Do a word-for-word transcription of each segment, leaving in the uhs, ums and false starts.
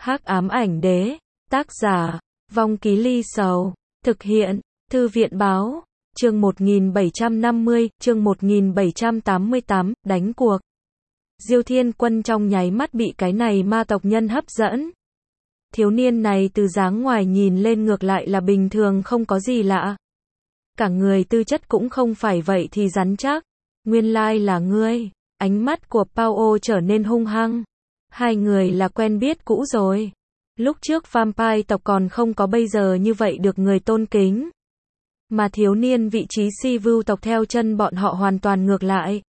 Hắc ám ảnh đế, tác giả, Vong Ký Ly Sầu, thực hiện, Thư viện báo, chương một nghìn bảy trăm năm mươi, chương một nghìn bảy trăm tám mươi tám, đánh cuộc. Diêu Thiên Quân trong nháy mắt bị cái này ma tộc nhân hấp dẫn. Thiếu niên này từ dáng ngoài nhìn lên ngược lại là bình thường không có gì lạ. Cả người tư chất cũng không phải vậy thì rắn chắc. Nguyên lai là ngươi. Ánh mắt của Pao trở nên hung hăng. Hai người là quen biết cũ rồi. Lúc trước vampire tộc còn không có bây giờ như vậy được người tôn kính. Mà thiếu niên vị trí Sivu tộc theo chân bọn họ hoàn toàn ngược lại.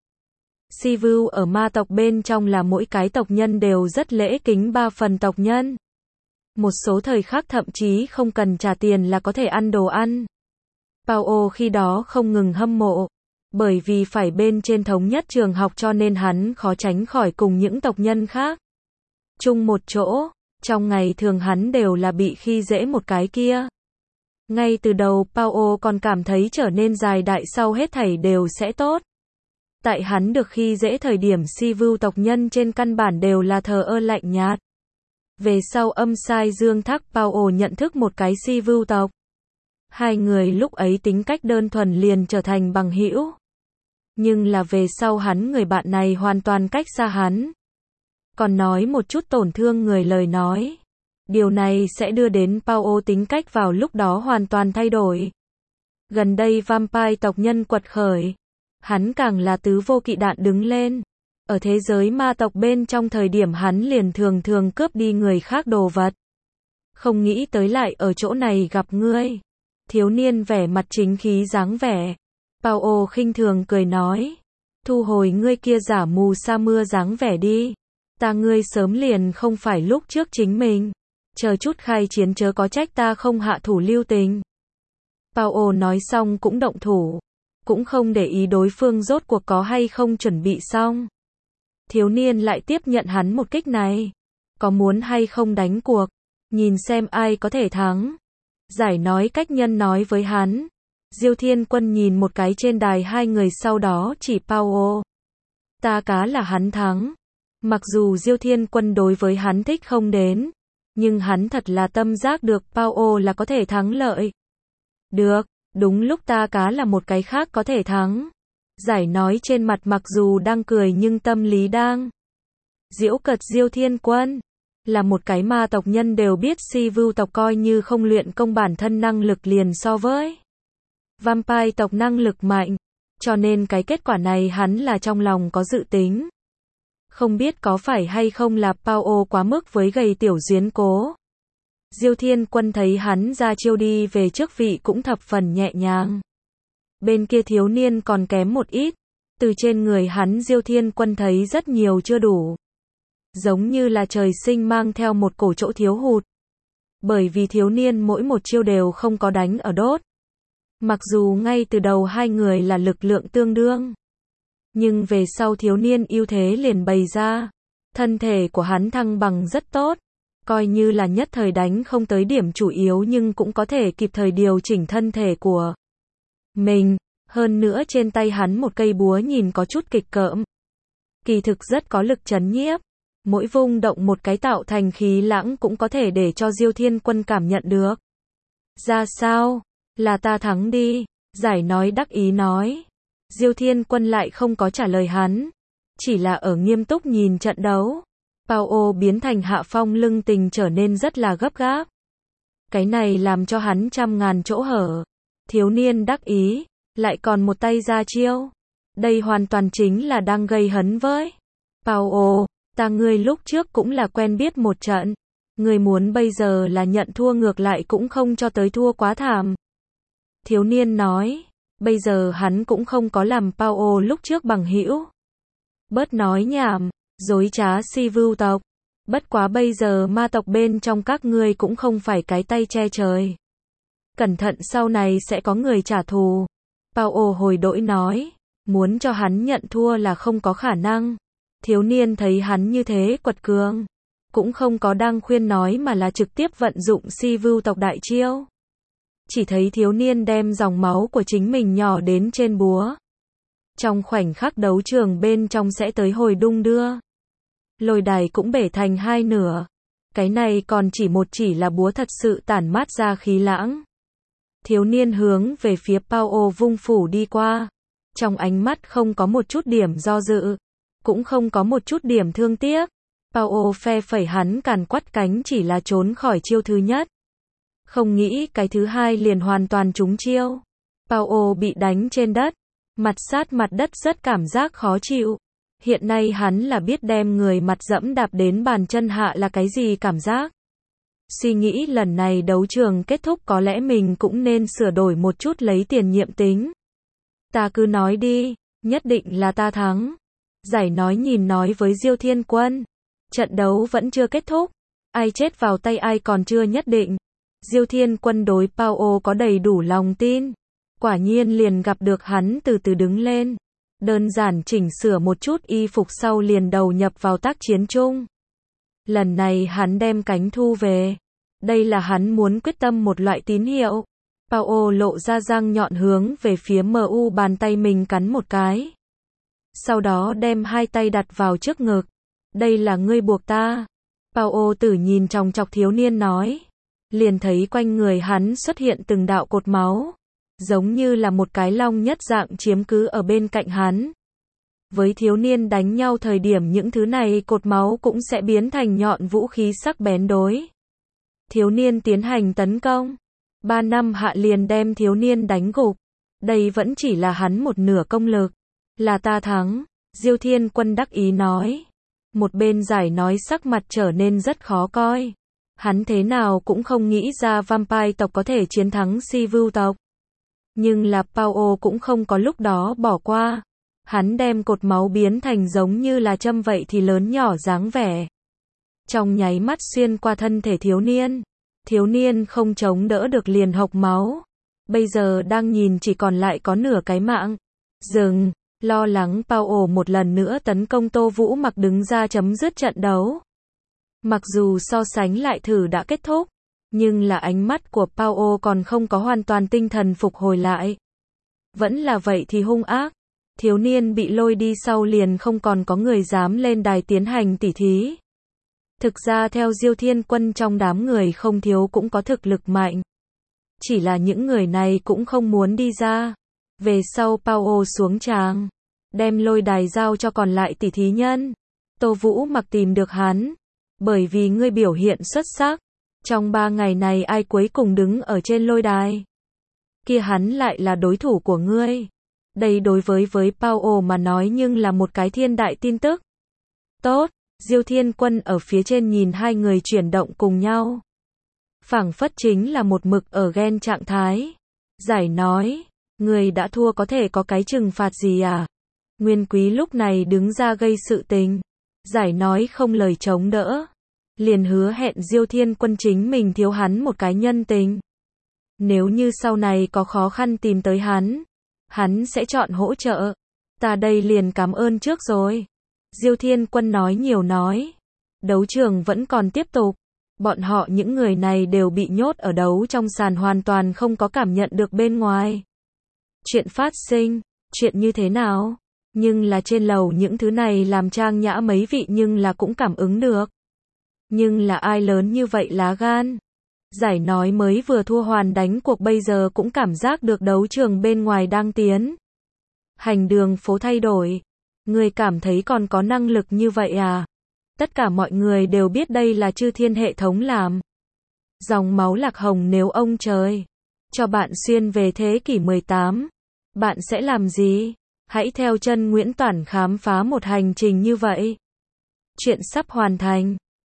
Sivu ở ma tộc bên trong là mỗi cái tộc nhân đều rất lễ kính ba phần tộc nhân. Một số thời khắc thậm chí không cần trả tiền là có thể ăn đồ ăn. Pao khi đó không ngừng hâm mộ. Bởi vì phải bên trên thống nhất trường học cho nên hắn khó tránh khỏi cùng những tộc nhân khác. Chung một chỗ, trong ngày thường hắn đều là bị khi dễ một cái kia. Ngay từ đầu Pao còn cảm thấy trở nên dài đại sau hết thảy đều sẽ tốt. Tại hắn được khi dễ thời điểm Sivu tộc nhân trên căn bản đều là thờ ơ lạnh nhạt. Về sau âm sai dương thác Pao nhận thức một cái Sivu tộc. Hai người lúc ấy tính cách đơn thuần liền trở thành bằng hữu. Nhưng là về sau hắn người bạn này hoàn toàn cách xa hắn. Còn nói một chút tổn thương người lời nói. Điều này sẽ đưa đến Pao tính cách vào lúc đó hoàn toàn thay đổi. Gần đây vampire tộc nhân quật khởi. Hắn càng là tứ vô kỵ đạn đứng lên. Ở thế giới ma tộc bên trong thời điểm hắn liền thường thường cướp đi người khác đồ vật. Không nghĩ tới lại ở chỗ này gặp ngươi. Thiếu niên vẻ mặt chính khí dáng vẻ. Pao khinh thường cười nói. Thu hồi ngươi kia giả mù sa mưa dáng vẻ đi. Ta ngươi sớm liền không phải lúc trước chính mình. Chờ chút khai chiến chớ có trách ta không hạ thủ lưu tình. Pao nói xong cũng động thủ. Cũng không để ý đối phương rốt cuộc có hay không chuẩn bị xong. Thiếu niên lại tiếp nhận hắn một kích này. Có muốn hay không đánh cuộc. Nhìn xem ai có thể thắng. Giải nói cách nhân nói với hắn. Diêu Thiên Quân nhìn một cái trên đài hai người sau đó chỉ Pao. Ta cá là hắn thắng. Mặc dù Diêu Thiên Quân đối với hắn thích không đến. Nhưng hắn thật là tâm giác được Pao là có thể thắng lợi. Được, đúng lúc ta cá là một cái khác có thể thắng. Giải nói trên mặt mặc dù đang cười nhưng tâm lý đang giễu cợt Diêu Thiên Quân. Là một cái ma tộc nhân đều biết Sivu tộc coi như không luyện công bản thân năng lực liền so với vampire tộc năng lực mạnh. Cho nên cái kết quả này hắn là trong lòng có dự tính. Không biết có phải hay không là Pao quá mức với gầy tiểu duyến cố. Diêu Thiên Quân thấy hắn ra chiêu đi về trước vị cũng thập phần nhẹ nhàng. Bên kia thiếu niên còn kém một ít. Từ trên người hắn Diêu Thiên Quân thấy rất nhiều chưa đủ. Giống như là trời sinh mang theo một cổ chỗ thiếu hụt. Bởi vì thiếu niên mỗi một chiêu đều không có đánh ở đốt. Mặc dù ngay từ đầu hai người là lực lượng tương đương. Nhưng về sau thiếu niên ưu thế liền bày ra. Thân thể của hắn thăng bằng rất tốt. Coi như là nhất thời đánh không tới điểm chủ yếu nhưng cũng có thể kịp thời điều chỉnh thân thể của mình. Hơn nữa trên tay hắn một cây búa nhìn có chút kịch cỡm. Kỳ thực rất có lực trấn nhiếp. Mỗi vung động một cái tạo thành khí lãng cũng có thể để cho Diêu Thiên Quân cảm nhận được. Ra sao? Là ta thắng đi. Giải nói đắc ý nói. Diêu Thiên Quân lại không có trả lời hắn. Chỉ là ở nghiêm túc nhìn trận đấu. Pao biến thành hạ phong lưng tình trở nên rất là gấp gáp. Cái này làm cho hắn trăm ngàn chỗ hở. Thiếu niên đắc ý. Lại còn một tay ra chiêu. Đây hoàn toàn chính là đang gây hấn với Pao. Ta ngươi lúc trước cũng là quen biết một trận. Ngươi muốn bây giờ là nhận thua ngược lại cũng không cho tới thua quá thảm. Thiếu niên nói. Bây giờ hắn cũng không có làm Pao lúc trước bằng hữu. Bớt nói nhảm. Dối trá Sivu tộc. Bất quá bây giờ ma tộc bên trong các ngươi cũng không phải cái tay che trời. Cẩn thận sau này sẽ có người trả thù. Pao hồi đổi nói. Muốn cho hắn nhận thua là không có khả năng. Thiếu niên thấy hắn như thế quật cường. Cũng không có đang khuyên nói mà là trực tiếp vận dụng Sivu tộc đại chiêu. Chỉ thấy thiếu niên đem dòng máu của chính mình nhỏ đến trên búa. Trong khoảnh khắc đấu trường bên trong sẽ tới hồi đung đưa. Lôi đài cũng bể thành hai nửa. Cái này còn chỉ một chỉ là búa thật sự tản mát ra khí lãng. Thiếu niên hướng về phía Paulo vung phủ đi qua. Trong ánh mắt không có một chút điểm do dự. Cũng không có một chút điểm thương tiếc. Paulo phe phẩy hắn càn quắt cánh chỉ là trốn khỏi chiêu thứ nhất. Không nghĩ cái thứ hai liền hoàn toàn trúng chiêu. Paulo bị đánh trên đất. Mặt sát mặt đất rất cảm giác khó chịu. Hiện nay hắn là biết đem người mặt dẫm đạp đến bàn chân hạ là cái gì cảm giác. Suy nghĩ lần này đấu trường kết thúc có lẽ mình cũng nên sửa đổi một chút lấy tiền nhiệm tính. Ta cứ nói đi, nhất định là ta thắng. Giải nói nhìn nói với Diêu Thiên Quân. Trận đấu vẫn chưa kết thúc. Ai chết vào tay ai còn chưa nhất định. Diêu Thiên Quân đối Paulo có đầy đủ lòng tin. Quả nhiên liền gặp được hắn từ từ đứng lên. Đơn giản chỉnh sửa một chút y phục sau liền đầu nhập vào tác chiến chung. Lần này hắn đem cánh thu về. Đây là hắn muốn quyết tâm một loại tín hiệu. Paulo lộ ra răng nhọn hướng về phía em u bàn tay mình cắn một cái. Sau đó đem hai tay đặt vào trước ngực. Đây là ngươi buộc ta. Paulo tử nhìn chòng chọc thiếu niên nói. Liền thấy quanh người hắn xuất hiện từng đạo cột máu. Giống như là một cái long nhất dạng chiếm cứ ở bên cạnh hắn. Với thiếu niên đánh nhau thời điểm những thứ này cột máu cũng sẽ biến thành nhọn vũ khí sắc bén đối. Thiếu niên tiến hành tấn công. Ba năm hạ liền đem thiếu niên đánh gục. Đây vẫn chỉ là hắn một nửa công lực. Là ta thắng. Diêu Thiên Quân đắc ý nói. Một bên giải nói sắc mặt trở nên rất khó coi. Hắn thế nào cũng không nghĩ ra vampire tộc có thể chiến thắng Sivu tộc. Nhưng là Paulo cũng không có lúc đó bỏ qua. Hắn đem cột máu biến thành giống như là châm vậy thì lớn nhỏ dáng vẻ. Trong nháy mắt xuyên qua thân thể thiếu niên. Thiếu niên không chống đỡ được liền hộc máu. Bây giờ đang nhìn chỉ còn lại có nửa cái mạng. Dừng, lo lắng Paulo một lần nữa tấn công Tô Vũ Mặc đứng ra chấm dứt trận đấu. Mặc dù so sánh lại thử đã kết thúc. Nhưng là ánh mắt của Paulo còn không có hoàn toàn tinh thần phục hồi lại. Vẫn là vậy thì hung ác. Thiếu niên bị lôi đi sau liền không còn có người dám lên đài tiến hành tỉ thí. Thực ra theo Diêu Thiên Quân trong đám người không thiếu cũng có thực lực mạnh. Chỉ là những người này cũng không muốn đi ra. Về sau Paulo xuống tràng. Đem lôi đài giao cho còn lại tỉ thí nhân. Tô Vũ Mặc tìm được hắn. Bởi vì ngươi biểu hiện xuất sắc. Trong ba ngày này ai cuối cùng đứng ở trên lôi đài. Kia hắn lại là đối thủ của ngươi. Đây đối với với Paulo mà nói nhưng là một cái thiên đại tin tức. Tốt, Diêu Thiên Quân ở phía trên nhìn hai người chuyển động cùng nhau. Phảng phất chính là một mực ở ghen trạng thái. Giải nói, người đã thua có thể có cái trừng phạt gì à? Nguyên Quý lúc này đứng ra gây sự tình. Giải nói không lời chống đỡ. Liền hứa hẹn Diêu Thiên Quân chính mình thiếu hắn một cái nhân tình. Nếu như sau này có khó khăn tìm tới hắn, hắn sẽ chọn hỗ trợ. Ta đây liền cảm ơn trước rồi. Diêu Thiên Quân nói nhiều nói. Đấu trường vẫn còn tiếp tục. Bọn họ những người này đều bị nhốt ở đấu trong sàn hoàn toàn không có cảm nhận được bên ngoài. Chuyện phát sinh, chuyện như thế nào? Nhưng là trên lầu những thứ này làm trang nhã mấy vị nhưng là cũng cảm ứng được. Nhưng là ai lớn như vậy lá gan? Giải nói mới vừa thua hoàn đánh cuộc bây giờ cũng cảm giác được đấu trường bên ngoài đang tiến. Hành đường phố thay đổi. Người cảm thấy còn có năng lực như vậy à? Tất cả mọi người đều biết đây là chư thiên hệ thống làm. Dòng máu lạc hồng nếu ông trời cho bạn xuyên về thế kỷ mười tám, bạn sẽ làm gì? Hãy theo chân Nguyễn Toản khám phá một hành trình như vậy. Chuyện sắp hoàn thành.